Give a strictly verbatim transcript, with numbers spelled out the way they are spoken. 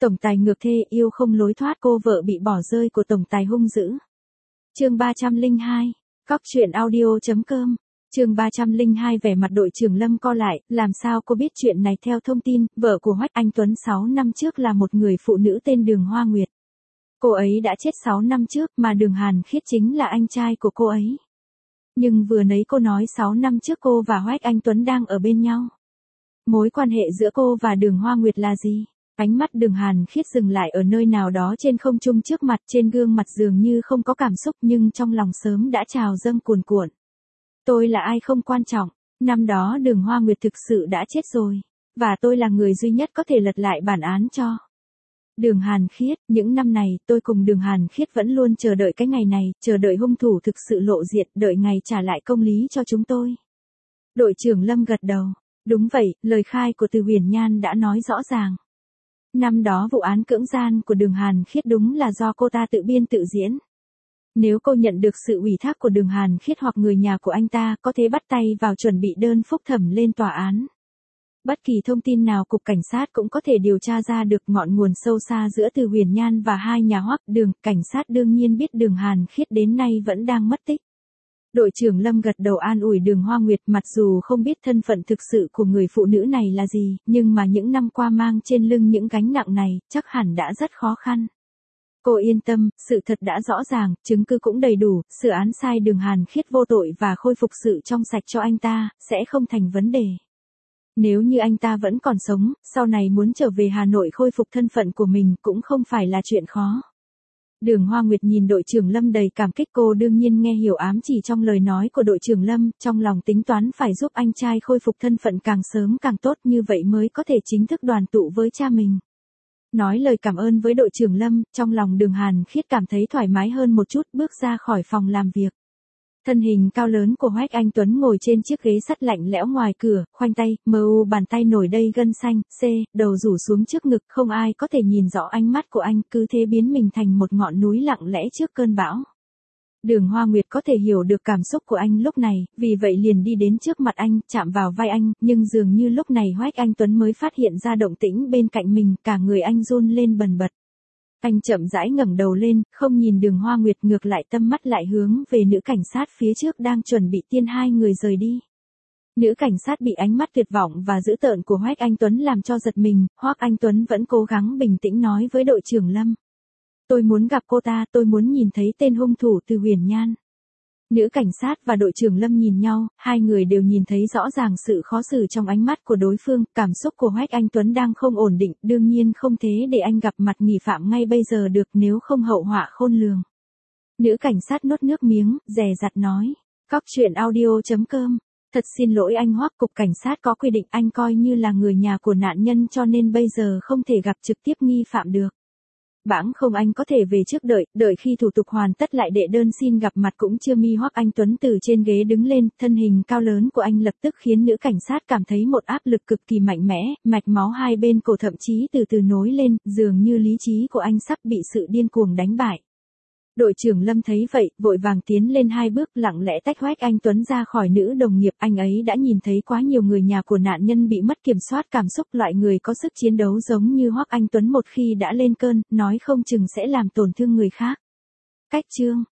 Tổng tài ngược thê yêu không lối thoát, cô vợ bị bỏ rơi của tổng tài hung dữ. Chương ba trăm lẻ hai, cóc truyện audio chấm com. Chương ba trăm lẻ hai, vẻ mặt đội trưởng Lâm co lại, làm sao cô biết chuyện này? Theo thông tin, vợ của Hoắc Anh Tuấn sáu năm trước là một người phụ nữ tên Đường Hoa Nguyệt. Cô ấy đã chết sáu năm trước, mà Đường Hàn Khiết chính là anh trai của cô ấy. Nhưng vừa nãy cô nói sáu năm trước cô và Hoắc Anh Tuấn đang ở bên nhau. Mối quan hệ giữa cô và Đường Hoa Nguyệt là gì? Ánh mắt Đường Hàn Khiết dừng lại ở nơi nào đó trên không trung trước mặt, trên gương mặt dường như không có cảm xúc nhưng trong lòng sớm đã trào dâng cuồn cuộn. Tôi là ai không quan trọng, năm đó Đường Hoa Nguyệt thực sự đã chết rồi, và tôi là người duy nhất có thể lật lại bản án cho Đường Hàn Khiết. Những năm này tôi cùng Đường Hàn Khiết vẫn luôn chờ đợi cái ngày này, chờ đợi hung thủ thực sự lộ diện, đợi ngày trả lại công lý cho chúng tôi. Đội trưởng Lâm gật đầu. Đúng vậy, lời khai của Từ Huyền Nhan đã nói rõ ràng. Năm đó vụ án cưỡng gian của Đường Hàn Khiết đúng là do cô ta tự biên tự diễn. Nếu cô nhận được sự ủy thác của Đường Hàn Khiết hoặc người nhà của anh ta, có thể bắt tay vào chuẩn bị đơn phúc thẩm lên tòa án. Bất kỳ thông tin nào cục cảnh sát cũng có thể điều tra ra được ngọn nguồn sâu xa giữa Từ Huyền Nhan và hai nhà Hoắc Đường. Cảnh sát đương nhiên biết Đường Hàn Khiết đến nay vẫn đang mất tích. Đội trưởng Lâm gật đầu an ủi Đường Hoa Nguyệt, mặc dù không biết thân phận thực sự của người phụ nữ này là gì, nhưng mà những năm qua mang trên lưng những gánh nặng này, chắc hẳn đã rất khó khăn. Cô yên tâm, sự thật đã rõ ràng, chứng cứ cũng đầy đủ, xử án sai Đường Hàn Khiết vô tội và khôi phục sự trong sạch cho anh ta, sẽ không thành vấn đề. Nếu như anh ta vẫn còn sống, sau này muốn trở về Hà Nội khôi phục thân phận của mình cũng không phải là chuyện khó. Đường Hoa Nguyệt nhìn đội trưởng Lâm đầy cảm kích, cô đương nhiên nghe hiểu ám chỉ trong lời nói của đội trưởng Lâm, trong lòng tính toán phải giúp anh trai khôi phục thân phận càng sớm càng tốt, như vậy mới có thể chính thức đoàn tụ với cha mình. Nói lời cảm ơn với đội trưởng Lâm, trong lòng Đường Hàn Khiết cảm thấy thoải mái hơn một chút, bước ra khỏi phòng làm việc. Thân hình cao lớn của Hoắc Anh Tuấn ngồi trên chiếc ghế sắt lạnh lẽo ngoài cửa, khoanh tay, mờ u bàn tay nổi đầy gân xanh, c, đầu rủ xuống trước ngực, không ai có thể nhìn rõ ánh mắt của anh, cứ thế biến mình thành một ngọn núi lặng lẽ trước cơn bão. Đường Hoa Nguyệt có thể hiểu được cảm xúc của anh lúc này, vì vậy liền đi đến trước mặt anh, chạm vào vai anh, nhưng dường như lúc này Hoắc Anh Tuấn mới phát hiện ra động tĩnh bên cạnh mình, cả người anh run lên bần bật. Anh chậm rãi ngẩng đầu lên, không nhìn Đường Hoa Nguyệt, ngược lại tâm mắt lại hướng về nữ cảnh sát phía trước đang chuẩn bị tiên hai người rời đi. Nữ cảnh sát bị ánh mắt tuyệt vọng và dữ tợn của Hoắc Anh Tuấn làm cho giật mình, Hoắc Anh Tuấn vẫn cố gắng bình tĩnh nói với đội trưởng Lâm. Tôi muốn gặp cô ta, tôi muốn nhìn thấy tên hung thủ Từ Huyền Nhan. Nữ cảnh sát và đội trưởng Lâm nhìn nhau, hai người đều nhìn thấy rõ ràng sự khó xử trong ánh mắt của đối phương, cảm xúc của Hoắc Anh Tuấn đang không ổn định, đương nhiên không thể để anh gặp mặt nghi phạm ngay bây giờ được, nếu không hậu họa khôn lường. Nữ cảnh sát nuốt nước miếng, dè dặt nói, cóc truyện audio chấm com, thật xin lỗi anh Hoắc, cục cảnh sát có quy định anh coi như là người nhà của nạn nhân cho nên bây giờ không thể gặp trực tiếp nghi phạm được. Bẵng không anh có thể về trước, đợi, đợi khi thủ tục hoàn tất lại đệ đơn xin gặp mặt cũng chưa mi. Hoắc Anh Tuấn từ trên ghế đứng lên, thân hình cao lớn của anh lập tức khiến nữ cảnh sát cảm thấy một áp lực cực kỳ mạnh mẽ, mạch máu hai bên cổ thậm chí từ từ nối lên, dường như lý trí của anh sắp bị sự điên cuồng đánh bại. Đội trưởng Lâm thấy vậy, vội vàng tiến lên hai bước, lặng lẽ tách Hoắc Anh Tuấn ra khỏi nữ đồng nghiệp, anh ấy đã nhìn thấy quá nhiều người nhà của nạn nhân bị mất kiểm soát cảm xúc, loại người có sức chiến đấu giống như Hoắc Anh Tuấn một khi đã lên cơn, nói không chừng sẽ làm tổn thương người khác. Cách chương